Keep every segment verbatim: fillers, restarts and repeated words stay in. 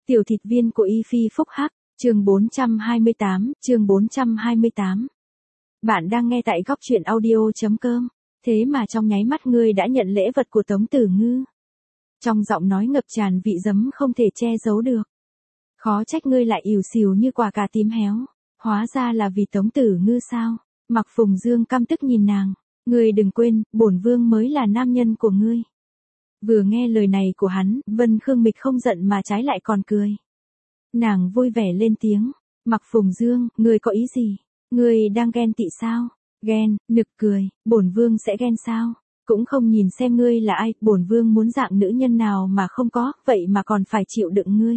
Tiểu thịt viên của Y Phi Phúc Hắc, chương bốn trăm hai mươi tám, chương bốn trăm hai mươi tám. Bạn đang nghe tại góc truyện audio chấm com, thế mà trong nháy mắt ngươi đã nhận lễ vật của Tống Tử Ngư. Trong giọng nói ngập tràn vị giấm không thể che giấu được. Khó trách ngươi lại ỉu xìu như quả cà tím héo, hóa ra là vì Tống Tử Ngư sao? Mặc Phùng Dương căm tức nhìn nàng, ngươi đừng quên, bổn vương mới là nam nhân của ngươi. Vừa nghe lời này của hắn, Vân Khương Mịch không giận mà trái lại còn cười. Nàng vui vẻ lên tiếng, Mặc Phùng Dương, ngươi có ý gì? Ngươi đang ghen tị sao? Ghen, nực cười, bổn vương sẽ ghen sao? Cũng không nhìn xem ngươi là ai, bổn vương muốn dạng nữ nhân nào mà không có, vậy mà còn phải chịu đựng ngươi.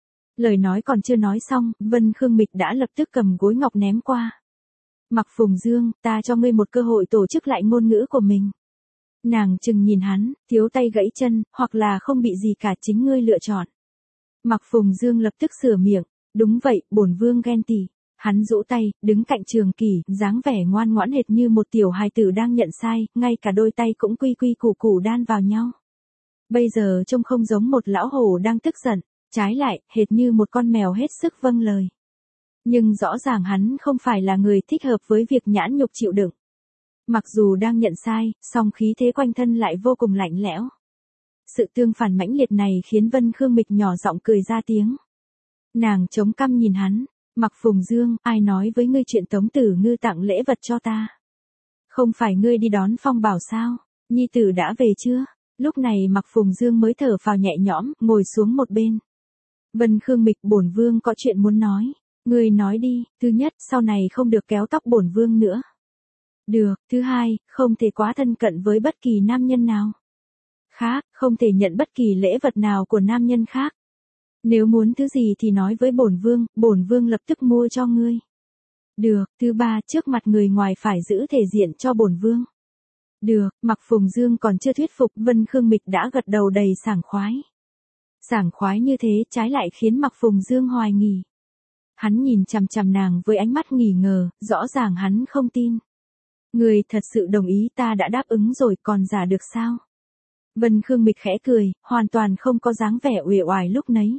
Lời nói còn chưa nói xong, Vân Khương Mịch đã lập tức cầm gối ngọc ném qua. Mặc Phùng Dương, ta cho ngươi một cơ hội tổ chức lại ngôn ngữ của mình. Nàng chừng nhìn hắn, thiếu tay gãy chân, hoặc là không bị gì cả, chính ngươi lựa chọn. Mặc Phùng Dương lập tức sửa miệng, đúng vậy, bổn vương ghen tị. Hắn rũ tay, đứng cạnh Trường Kỷ, dáng vẻ ngoan ngoãn hệt như một tiểu hài tử đang nhận sai, ngay cả đôi tay cũng quy quy củ củ đan vào nhau. Bây giờ trông không giống một lão hổ đang tức giận, trái lại, hệt như một con mèo hết sức vâng lời. Nhưng rõ ràng hắn không phải là người thích hợp với việc nhãn nhục chịu đựng. Mặc dù đang nhận sai, song khí thế quanh thân lại vô cùng lạnh lẽo. Sự tương phản mãnh liệt này khiến Vân Khương Mịch nhỏ giọng cười ra tiếng. Nàng chống cằm nhìn hắn, Mặc Phùng Dương, ai nói với ngươi chuyện Tống Tử Ngư tặng lễ vật cho ta? Không phải ngươi đi đón Phong Bảo sao? Nhi tử đã về chưa? Lúc này Mặc Phùng Dương mới thở phào nhẹ nhõm, ngồi xuống một bên. Vân Khương Mịch, bổn vương có chuyện muốn nói. Ngươi nói đi, thứ nhất, sau này không được kéo tóc bổn vương nữa. Được, thứ hai, không thể quá thân cận với bất kỳ nam nhân nào. Khác, không thể nhận bất kỳ lễ vật nào của nam nhân khác. Nếu muốn thứ gì thì nói với bổn vương, bổn vương lập tức mua cho ngươi. Được, thứ ba, trước mặt người ngoài phải giữ thể diện cho bổn vương. Được, Mặc Phùng Dương còn chưa thuyết phục, Vân Khương Mịch đã gật đầu đầy sảng khoái. Sảng khoái như thế trái lại khiến Mặc Phùng Dương hoài nghi. Hắn nhìn chằm chằm nàng với ánh mắt nghi ngờ, rõ ràng hắn không tin. Người thật sự đồng ý, ta đã đáp ứng rồi, còn giả được sao? Vân Khương Mịch khẽ cười, hoàn toàn không có dáng vẻ uể oải lúc nấy.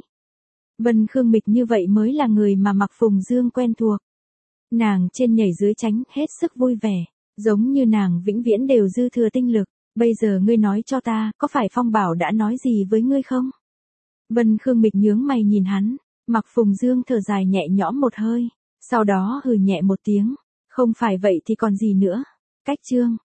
Vân Khương Mịch như vậy mới là người mà Mặc Phùng Dương quen thuộc. Nàng trên nhảy dưới tránh, hết sức vui vẻ, giống như nàng vĩnh viễn đều dư thừa tinh lực. Bây giờ ngươi nói cho ta, có phải Phong Bảo đã nói gì với ngươi không? Vân Khương Mịch nhướng mày nhìn hắn, Mặc Phùng Dương thở dài nhẹ nhõm một hơi, sau đó hừ nhẹ một tiếng. Không phải vậy thì còn gì nữa? Cách chương.